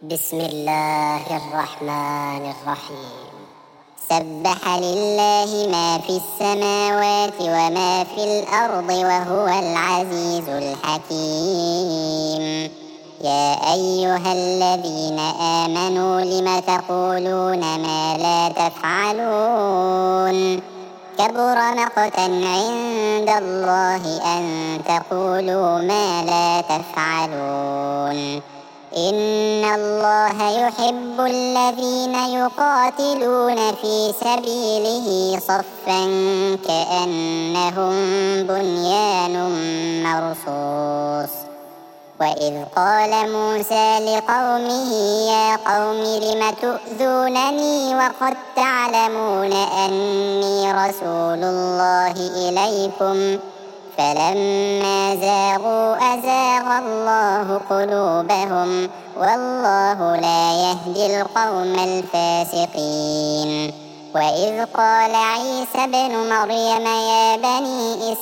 بسم الله الرحمن الرحيم. سبح لله ما في السماوات وما في الأرض وهو العزيز الحكيم. يا أيها الذين آمنوا لم تقولون ما لا تفعلون كبر مقتا عند الله أن تقولوا ما لا تفعلون. إن الله يحب الذين يقاتلون في سبيله صفا كأنهم بنيان مرصوص. وإذ قال موسى لقومه يا قوم لم تؤذونني وقد تعلمون أني رسول الله إليكم فلما زاغوا أزاغ الله قلوبهم والله لا يهدي القوم الفاسقين. وإذ قال عيسى ابن مريم يا بني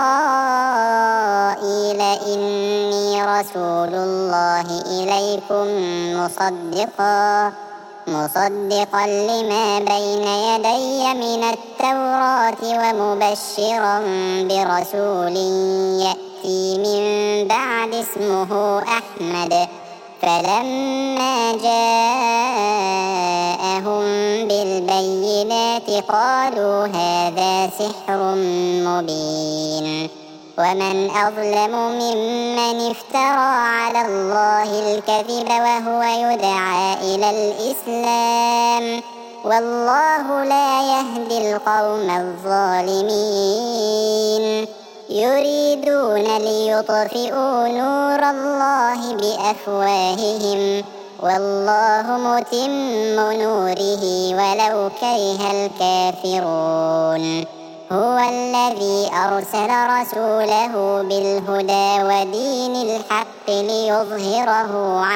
إسرائيل إني رسول الله إليكم مصدقا لما بين يدي من التوراة ومبشرا برسول يأتي من بعد اسمه أحمد. فلما جاءهم بالبينات قالوا هذا سحر مبين. ومن أظلم ممن افترى على الله الكذب وهو يدعى إلى الإسلام والله لا يهدي القوم الظالمين. يريدون ليطفئوا نور الله بأفواههم والله متم نوره ولو كره الكافرون. هو الذي أرسل رسوله بالهدى ودين الحق ليظهره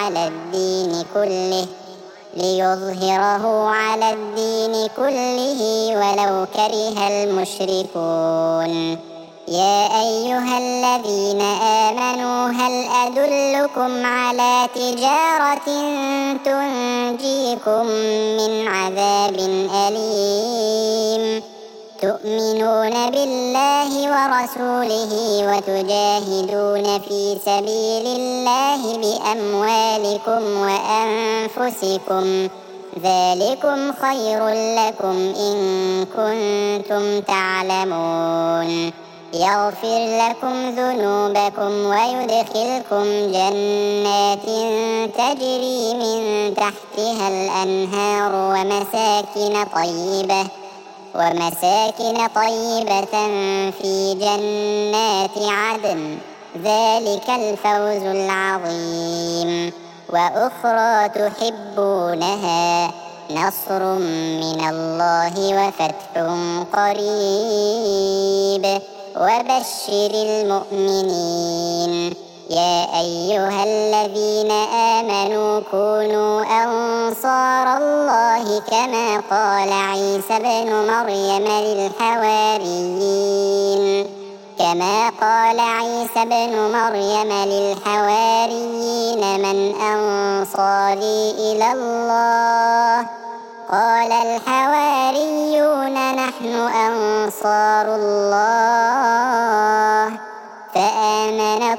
على الدين كله ولو كره المشركون. يا أيها الذين آمنوا هل أدلكم على تجارة تنجيكم من عذاب أليم تؤمنون بالله ورسوله وتجاهدون في سبيل الله بأموالكم وأنفسكم ذلكم خير لكم إن كنتم تعلمون. يغفر لكم ذنوبكم ويدخلكم جنات تجري من تحتها الأنهار ومساكن طيبة في جنات عدن ذلك الفوز العظيم. وأخرى تحبونها نصر من الله وفتح قريب وبشر المؤمنين. يا أيها الذين آمنوا كونوا أنصار الله كما قال عيسى ابن مريم للحواريين من أنصاري إلى الله قال الحواريون نحن أنصار الله. فآمنت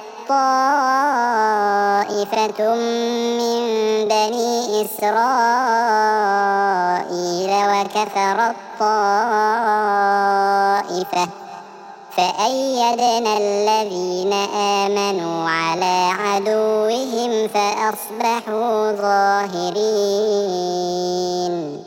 طائفة من بني إسرائيل وكفرت طائفة فأيدنا الذين آمنوا على عدوهم فأصبحوا ظاهرين.